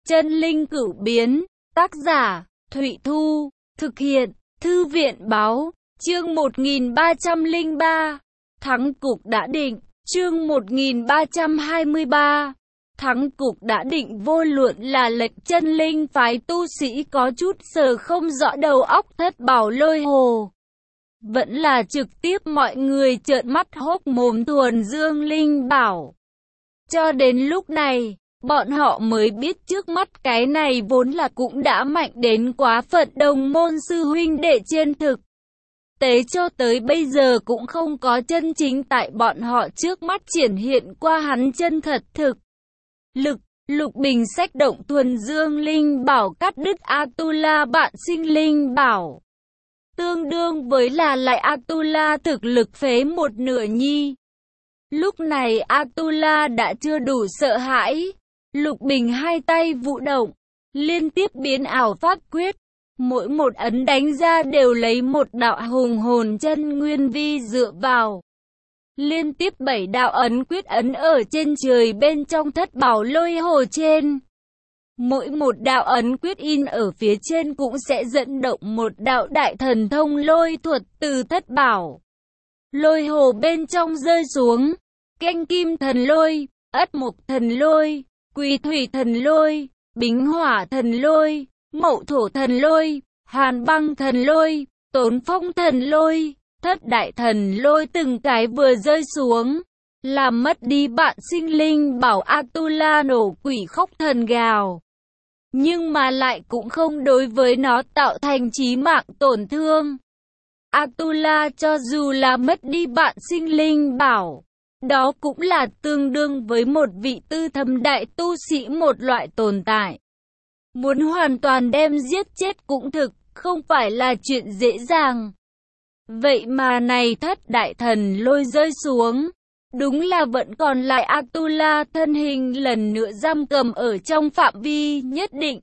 Chân linh cửu biến, tác giả, Thụy Thu, thực hiện, Thư viện báo, chương 1303, thắng cục đã định, chương 1323, thắng cục đã định. Vô luận là lệnh chân linh phái tu sĩ có chút sờ không rõ đầu óc Thất Bảo Lôi Hồ, vẫn là trực tiếp mọi người trợn mắt hốc mồm thuần dương linh bảo. Cho đến lúc này, bọn họ mới biết trước mắt cái này vốn là cũng đã mạnh đến quá phận đồng môn sư huynh đệ trên thực tế cho tới bây giờ cũng không có chân chính tại bọn họ trước mắt triển hiện qua hắn chân thật thực lực. Lục Bình xách động thuần dương linh bảo cắt đứt Atula bạn sinh linh bảo, tương đương với là lại Atula thực lực phế một nửa nhi. Lúc này Atula đã chưa đủ sợ hãi. Lục Bình hai tay vũ động, liên tiếp biến ảo pháp quyết, mỗi một ấn đánh ra đều lấy một đạo hùng hồn chân nguyên vi dựa vào. Liên tiếp 7 đạo ấn quyết ấn ở trên trời bên trong Thất Bảo Lôi Hồ trên. Mỗi một đạo ấn quyết in ở phía trên cũng sẽ dẫn động một đạo đại thần thông lôi thuật từ Thất Bảo Lôi Hồ bên trong rơi xuống. Canh kim thần lôi, ất mộc thần lôi, quỳ thủy thần lôi, bính hỏa thần lôi, mậu thổ thần lôi, hàn băng thần lôi, tốn phong thần lôi, thất đại thần lôi từng cái vừa rơi xuống, làm mất đi bạn sinh linh bảo Atula nổ quỷ khóc thần gào. Nhưng mà lại cũng không đối với nó tạo thành chí mạng tổn thương. Atula cho dù là mất đi bạn sinh linh bảo, đó cũng là tương đương với một vị tư thâm đại tu sĩ một loại tồn tại. Muốn hoàn toàn đem giết chết cũng thực, không phải là chuyện dễ dàng. Vậy mà này thất đại thần lôi rơi xuống, đúng là vẫn còn lại Atula thân hình lần nữa giam cầm ở trong phạm vi nhất định.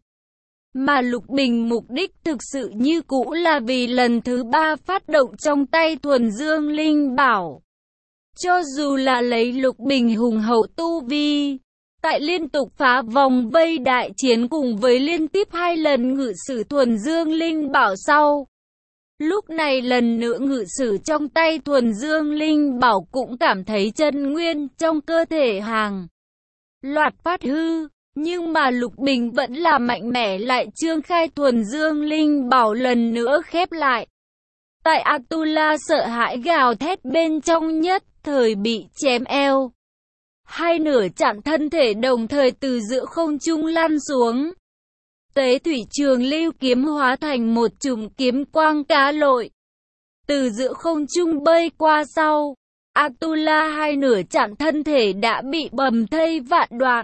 Mà Lục Bình mục đích thực sự như cũ là vì lần thứ 3 phát động trong tay thuần dương linh bảo. Cho dù là lấy Lục Bình hùng hậu tu vi, tại liên tục phá vòng vây đại chiến cùng với liên tiếp 2 lần ngự sử thuần dương linh bảo sau, lúc này lần nữa ngự sử trong tay thuần dương linh bảo cũng cảm thấy chân nguyên trong cơ thể hàng loạt phát hư, nhưng mà Lục Bình vẫn là mạnh mẽ lại trương khai thuần dương linh bảo lần nữa khép lại. Tại Atula sợ hãi gào thét bên trong nhất thời bị chém eo. Hai nửa chặn thân thể đồng thời từ giữa không trung lăn xuống. Tế thủy trường lưu kiếm hóa thành một chùm kiếm quang cá lội. Từ giữa không trung bơi qua sau, Atula hai nửa chặn thân thể đã bị bầm thây vạn đoạn.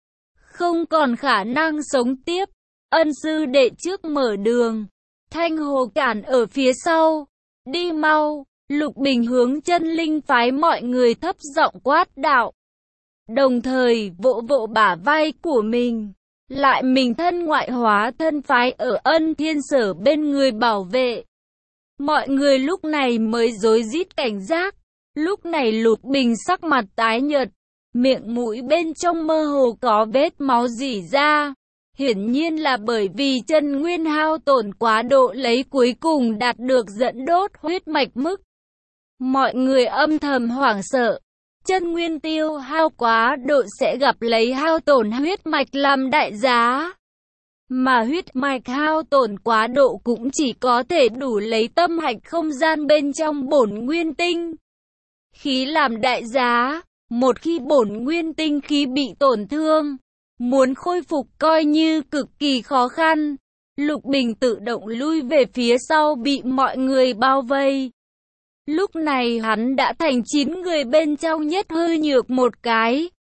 Không còn khả năng sống tiếp. Ân sư đệ trước mở đường. Thanh Hồ cản ở phía sau. Đi mau. Lục Bình hướng chân linh phái mọi người thấp giọng quát đạo. Đồng thời vỗ vỗ bả vai của mình. Lại mình thân ngoại hóa thân phái ở Ân Thiên Sở bên người bảo vệ. Mọi người lúc này mới rối rít cảnh giác. Lúc này Lục Bình sắc mặt tái nhợt. Miệng mũi bên trong mơ hồ có vết máu rỉ ra. Hiển nhiên là bởi vì chân nguyên hao tổn quá độ lấy cuối cùng đạt được dẫn đốt huyết mạch mức. Mọi người âm thầm hoảng sợ. Chân nguyên tiêu hao quá độ sẽ gặp lấy hao tổn huyết mạch làm đại giá. Mà huyết mạch hao tổn quá độ cũng chỉ có thể đủ lấy tâm hạch không gian bên trong bổn nguyên tinh khí làm đại giá. Một khi bổn nguyên tinh khí bị tổn thương, muốn khôi phục coi như cực kỳ khó khăn. Lục Bình tự động lui về phía sau bị mọi người bao vây. Lúc này hắn đã thành 9 người bên trong nhất hư nhược một cái.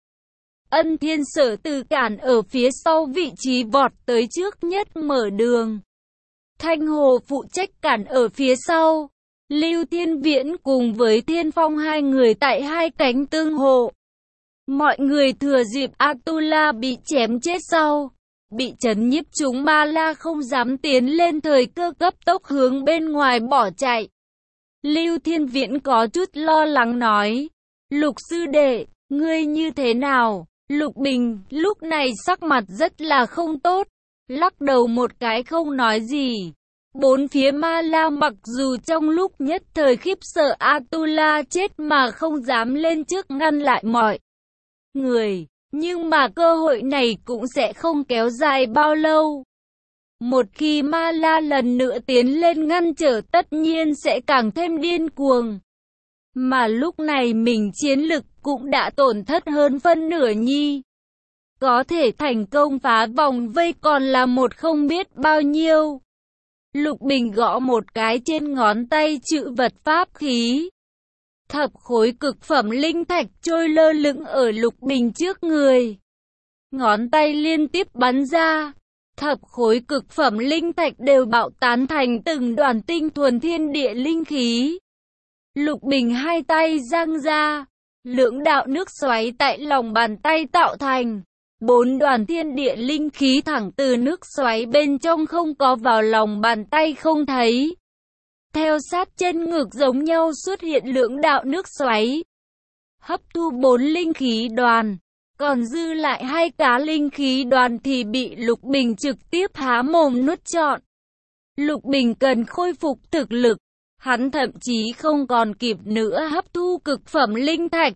Ân Thiên Sở từ cản ở phía sau vị trí vọt tới trước nhất mở đường. Thanh Hồ phụ trách cản ở phía sau. Lưu Thiên Viễn cùng với Thiên Phong hai người tại hai cánh tương hộ. Mọi người thừa dịp Atula bị chém chết sau, bị chấn nhiếp chúng Ma La không dám tiến lên thời cơ cấp tốc hướng bên ngoài bỏ chạy. Lưu Thiên Viễn có chút lo lắng nói, Lục sư đệ, ngươi như thế nào? Lục Bình lúc này sắc mặt rất là không tốt, lắc đầu một cái không nói gì. Bốn phía Ma La mặc dù trong lúc nhất thời khiếp sợ Atula chết mà không dám lên trước ngăn lại mọi người, nhưng mà cơ hội này cũng sẽ không kéo dài bao lâu. Một khi Ma La lần nữa tiến lên ngăn trở tất nhiên sẽ càng thêm điên cuồng. Mà lúc này mình chiến lực cũng đã tổn thất hơn phân nửa nhi. Có thể thành công phá vòng vây còn là một không biết bao nhiêu. Lục Bình gõ một cái trên ngón tay chữ vật pháp khí. Thập khối cực phẩm linh thạch trôi lơ lửng ở Lục Bình trước người. Ngón tay liên tiếp bắn ra. Thập khối cực phẩm linh thạch đều bạo tán thành từng đoàn tinh thuần thiên địa linh khí. Lục Bình hai tay giang ra. Lưỡng đạo nước xoáy tại lòng bàn tay tạo thành. 4 đoàn thiên địa linh khí thẳng từ nước xoáy bên trong không có vào lòng bàn tay không thấy. Theo sát chân ngực giống nhau xuất hiện lưỡng đạo nước xoáy. Hấp thu 4 linh khí đoàn. Còn dư lại 2 cá linh khí đoàn thì bị Lục Bình trực tiếp há mồm nuốt trọn. Lục Bình cần khôi phục thực lực. Hắn thậm chí không còn kịp nữa hấp thu cực phẩm linh thạch.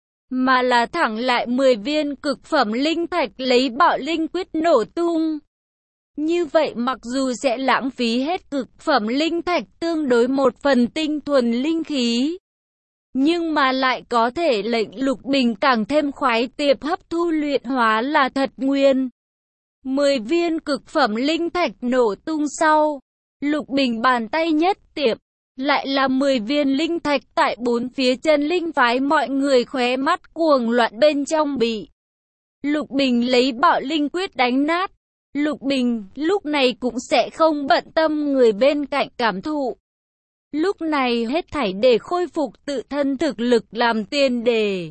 Mà là thẳng lại 10 viên cực phẩm linh thạch lấy bạo linh quyết nổ tung. Như vậy mặc dù sẽ lãng phí hết cực phẩm linh thạch tương đối một phần tinh thuần linh khí. Nhưng mà lại có thể lệnh Lục Bình càng thêm khoái tiệp hấp thu luyện hóa là thật nguyên. 10 viên cực phẩm linh thạch nổ tung sau. Lục Bình bàn tay nhất tiệp. Lại là 10 viên linh thạch tại bốn phía chân linh phái mọi người khóe mắt cuồng loạn bên trong bị. Lục Bình lấy bạo linh quyết đánh nát. Lục Bình lúc này cũng sẽ không bận tâm người bên cạnh cảm thụ. Lúc này hết thảy để khôi phục tự thân thực lực làm tiền đề.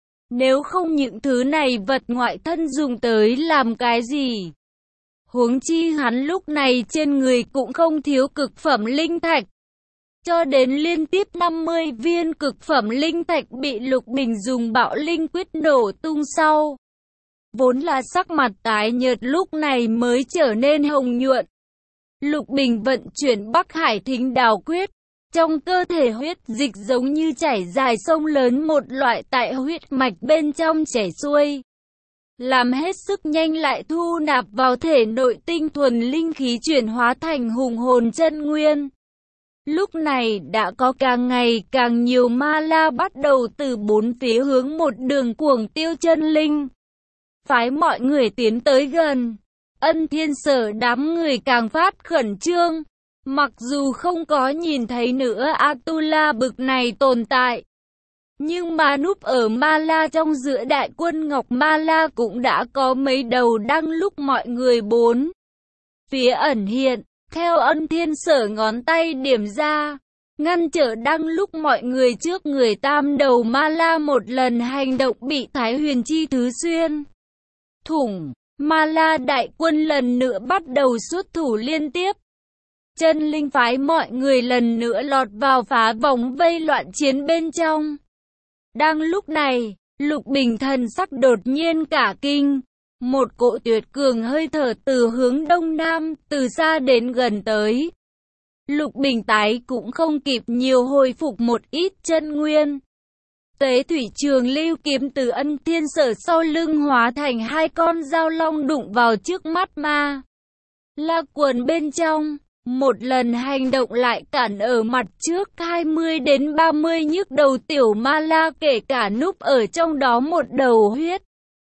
Nếu không những thứ này vật ngoại thân dùng tới làm cái gì? Huống chi hắn lúc này trên người cũng không thiếu cực phẩm linh thạch. Cho đến liên tiếp 50 viên cực phẩm linh thạch bị Lục Bình dùng bạo linh quyết nổ tung sau. Vốn là sắc mặt tái nhợt lúc này mới trở nên hồng nhuận. Lục Bình vận chuyển Bắc Hải Thính Đào Quyết. Trong cơ thể huyết dịch giống như chảy dài sông lớn một loại tại huyết mạch bên trong chảy xuôi. Làm hết sức nhanh lại thu nạp vào thể nội tinh thuần linh khí chuyển hóa thành hùng hồn chân nguyên. Lúc này đã có càng ngày càng nhiều Ma La bắt đầu từ bốn phía hướng một đường cuồng tiêu chân linh. Phái mọi người tiến tới gần. Ân Thiên Sở đám người càng phát khẩn trương. Mặc dù không có nhìn thấy nữa Atula bực này tồn tại. Nhưng mà núp ở Ma La trong giữa đại quân Ngọc Ma La cũng đã có mấy đầu đang lúc mọi người bốn phía ẩn hiện. Theo Ân Thiên Sở ngón tay điểm ra, ngăn trở đang lúc mọi người trước người tam đầu Ma La một lần hành động bị Thái Huyền Chi Thứ xuyên thủng. Ma La đại quân lần nữa bắt đầu xuất thủ liên tiếp. Chân linh phái mọi người lần nữa lọt vào phá vòng vây loạn chiến bên trong. Đang lúc này, Lục Bình thần sắc đột nhiên cả kinh. Một cỗ tuyệt cường hơi thở từ hướng đông nam, từ xa đến gần tới. Lục Bình tái cũng không kịp nhiều hồi phục một ít chân nguyên. Tế thủy trường lưu kiếm từ Ân Thiên Sở sau lưng hóa thành 2 con dao long đụng vào trước mắt Ma La quần bên trong. Một lần hành động lại cản ở mặt trước 20 đến 30 nhức đầu tiểu Ma La, kể cả núp ở trong đó một đầu huyết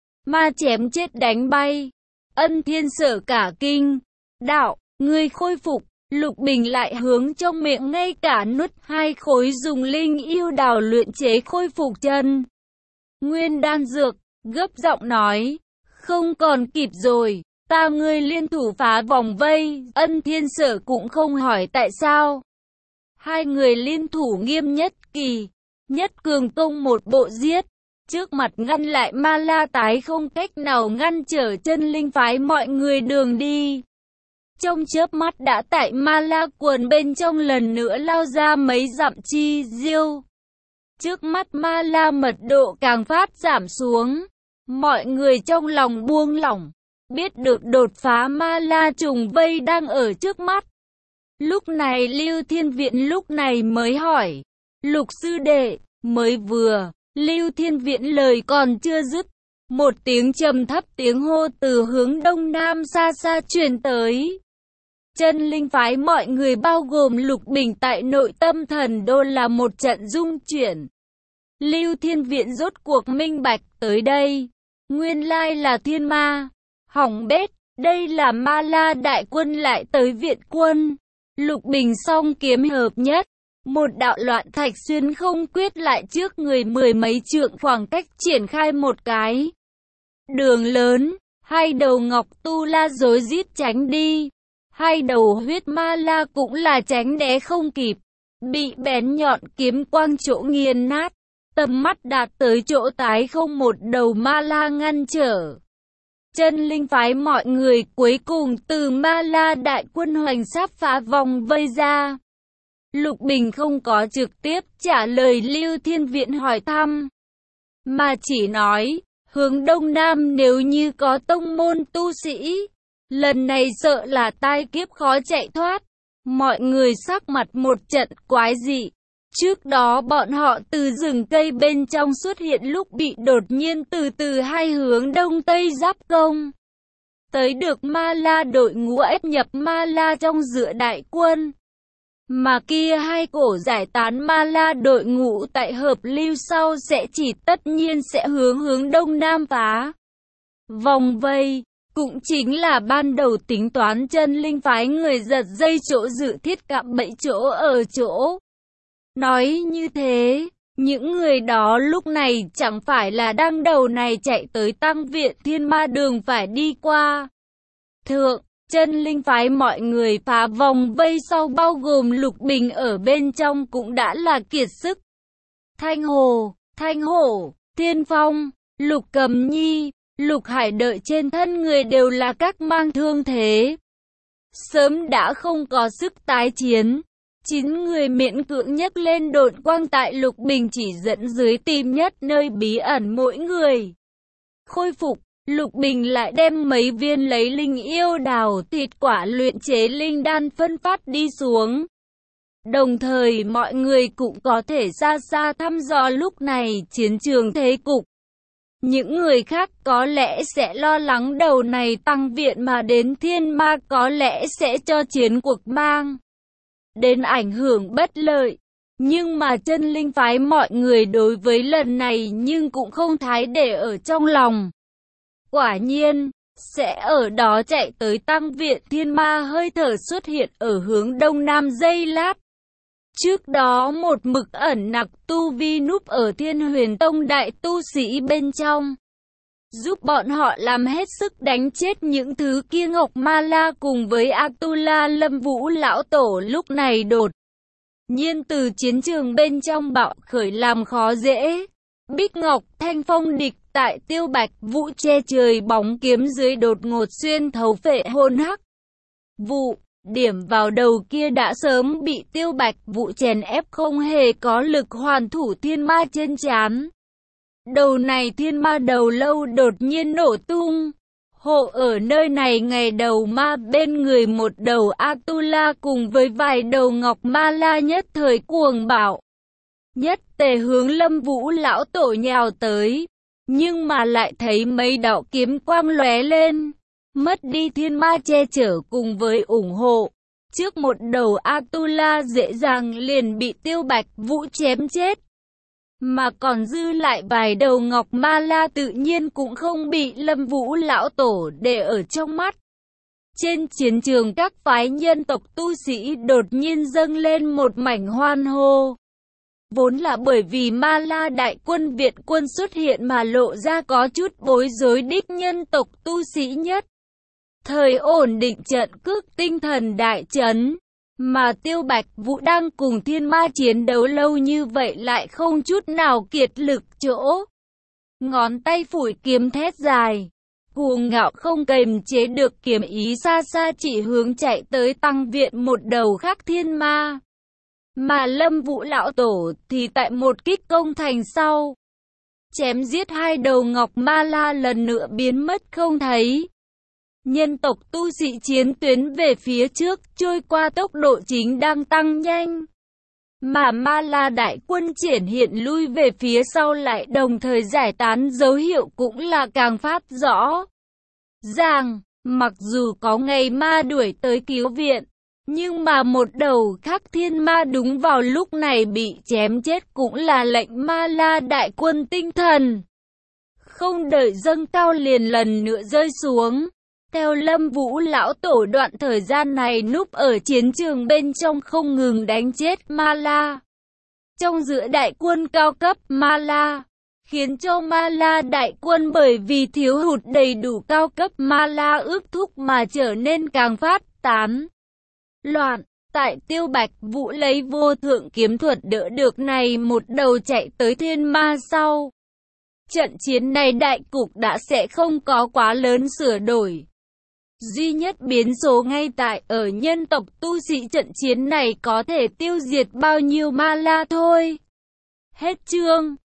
ma chém chết đánh bay. Ân Thiên Sở cả kinh. Đạo, người khôi phục. Lục Bình lại hướng trong miệng ngay cả nuốt 2 khối dùng linh yêu đào luyện chế khôi phục chân nguyên đan dược, gấp giọng nói, không còn kịp rồi, ta ngươi liên thủ phá vòng vây. Ân Thiên Sở cũng không hỏi tại sao. 2 người liên thủ nghiêm nhất kỳ, nhất cường công một bộ giết. Trước mặt ngăn lại Ma La tái không cách nào ngăn trở chân linh phái mọi người đường đi. Trong chớp mắt đã tại Ma La quần bên trong lần nữa lao ra mấy dặm chi diêu. Trước mắt Ma La mật độ càng phát giảm xuống. Mọi người trong lòng buông lỏng, biết được đột phá ma la trùng vây đang ở trước mắt. Lúc này Lưu Thiên Viễn lúc này mới hỏi, Lục sư đệ, mới vừa, Lưu Thiên Viễn lời còn chưa dứt. Một tiếng trầm thấp tiếng hô từ hướng đông nam xa xa truyền tới. Chân linh phái mọi người bao gồm Lục Bình tại nội tâm thần đô là một trận rung chuyển. Lưu Thiên Viễn rốt cuộc minh bạch tới đây. Nguyên lai là thiên ma. Hỏng bét, đây là ma la đại quân lại tới viện quân. Lục Bình song kiếm hợp nhất. Một đạo loạn thạch xuyên không quyết lại trước người mười mấy trượng khoảng cách triển khai một cái đường lớn. Hai đầu ngọc tu la rối rít tránh đi. Hai đầu huyết ma la cũng là tránh né không kịp. Bị bén nhọn kiếm quang chỗ nghiền nát. Tầm mắt đạt tới chỗ tái không một đầu ma la ngăn trở. Chân linh phái mọi người cuối cùng từ ma la đại quân hoành sắp phá vòng vây ra. Lục Bình không có trực tiếp trả lời Lưu Thiên Viễn hỏi thăm, mà chỉ nói, hướng đông nam nếu như có tông môn tu sĩ, lần này sợ là tai kiếp khó chạy thoát. Mọi người sắc mặt một trận quái dị. Trước đó bọn họ từ rừng cây bên trong xuất hiện lúc bị đột nhiên từ hai hướng đông tây giáp công. Tới được ma la đội ngũ ép nhập ma la trong giữa đại quân. Mà kia hai cổ giải tán ma la đội ngũ tại hợp lưu sau sẽ chỉ tất nhiên sẽ hướng đông nam phá vòng vây. Cũng chính là ban đầu tính toán chân linh phái người giật dây chỗ dự thiết cạm bẫy chỗ ở chỗ. Nói như thế, những người đó lúc này chẳng phải là đang đầu này chạy tới tăng viện thiên ma đường phải đi qua. Thượng, chân linh phái mọi người phá vòng vây sau bao gồm Lục Bình ở bên trong cũng đã là kiệt sức. Thanh Hổ, Thiên Phong, Lục Cầm Nhi, Lục Hải đợi trên thân người đều là các mang thương thế. Sớm đã không có sức tái chiến. 9 người miễn cưỡng nhấc lên độn quang tại Lục Bình chỉ dẫn dưới tìm nhất nơi bí ẩn mỗi người. Khôi phục, Lục Bình lại đem mấy viên lấy linh yêu đào thịt quả luyện chế linh đan phân phát đi xuống. Đồng thời mọi người cũng có thể xa xa thăm dò lúc này chiến trường thế cục. Những người khác có lẽ sẽ lo lắng đầu này tăng viện mà đến thiên ma có lẽ sẽ cho chiến cuộc mang đến ảnh hưởng bất lợi. Nhưng mà chân linh phái mọi người đối với lần này nhưng cũng không thái để ở trong lòng. Quả nhiên, sẽ ở đó chạy tới tăng viện thiên ma hơi thở xuất hiện ở hướng đông nam giây lát. Trước đó một mực ẩn nặc tu vi núp ở Thiên Huyền Tông đại tu sĩ bên trong. Giúp bọn họ làm hết sức đánh chết những thứ kia Ngọc Ma La cùng với Atula Lâm Vũ lão tổ lúc này đột nhiên từ chiến trường bên trong bạo khởi làm khó dễ. Bích Ngọc Thanh Phong địch tại Tiêu Bạch Vũ che trời bóng kiếm dưới đột ngột xuyên thấu phệ hồn hắc vụ. Điểm vào đầu kia đã sớm bị Tiêu Bạch Vũ chèn ép không hề có lực hoàn thủ thiên ma trên trán. Đầu này thiên ma đầu lâu đột nhiên nổ tung. Hộ ở nơi này ngày đầu ma bên người một đầu Atula cùng với vài đầu Ngọc Ma La nhất thời cuồng bạo. Nhất tề hướng Lâm Vũ lão tổ nhào tới. Nhưng mà lại thấy mấy đạo kiếm quang lóe lên. Mất đi thiên ma che chở cùng với ủng hộ. Trước một đầu Atula dễ dàng liền bị Tiêu Bạch Vũ chém chết. Mà còn dư lại vài đầu Ngọc Ma La tự nhiên cũng không bị Lâm Vũ lão tổ để ở trong mắt. Trên chiến trường các phái nhân tộc tu sĩ đột nhiên dâng lên một mảnh hoan hô. Vốn là bởi vì Ma La đại quân viện quân xuất hiện mà lộ ra có chút bối rối đích nhân tộc tu sĩ nhất. Thời ổn định trận cước tinh thần đại chấn. Mà Tiêu Bạch Vũ đang cùng thiên ma chiến đấu lâu như vậy lại không chút nào kiệt lực chỗ. Ngón tay phủi kiếm thét dài. Cuồng ngạo không kềm chế được kiếm ý xa xa chỉ hướng chạy tới tăng viện một đầu khác thiên ma. Mà Lâm Vũ lão tổ thì tại một kích công thành sau. chém giết hai đầu ngọc ma la lần nữa biến mất không thấy. Nhân tộc tu sĩ chiến tuyến về phía trước, trôi qua tốc độ chính đang tăng nhanh. Mà ma la đại quân triển hiện lui về phía sau lại đồng thời giải tán, dấu hiệu cũng là càng phát rõ ràng. Mặc dù có ngày ma đuổi tới cứu viện, nhưng mà một đầu khác thiên ma đúng vào lúc này bị chém chết cũng là lệnh ma la đại quân tinh thần không đợi dâng cao liền lần nữa rơi xuống. Theo Lâm Vũ lão tổ, đoạn thời gian này núp ở chiến trường bên trong không ngừng đánh chết ma la trong giữa đại quân cao cấp ma la, khiến cho ma la đại quân bởi vì thiếu hụt đầy đủ cao cấp ma la ước thúc mà trở nên càng phát tán loạn. Tại Tiêu Bạch Vũ lấy vô thượng kiếm thuật đỡ được này một đầu chạy tới thiên ma sau. Trận chiến này đại cục đã sẽ không có quá lớn sửa đổi. Duy nhất biến số ngay tại ở nhân tộc tu sĩ trận chiến này có thể tiêu diệt bao nhiêu ma la thôi. Hết chương.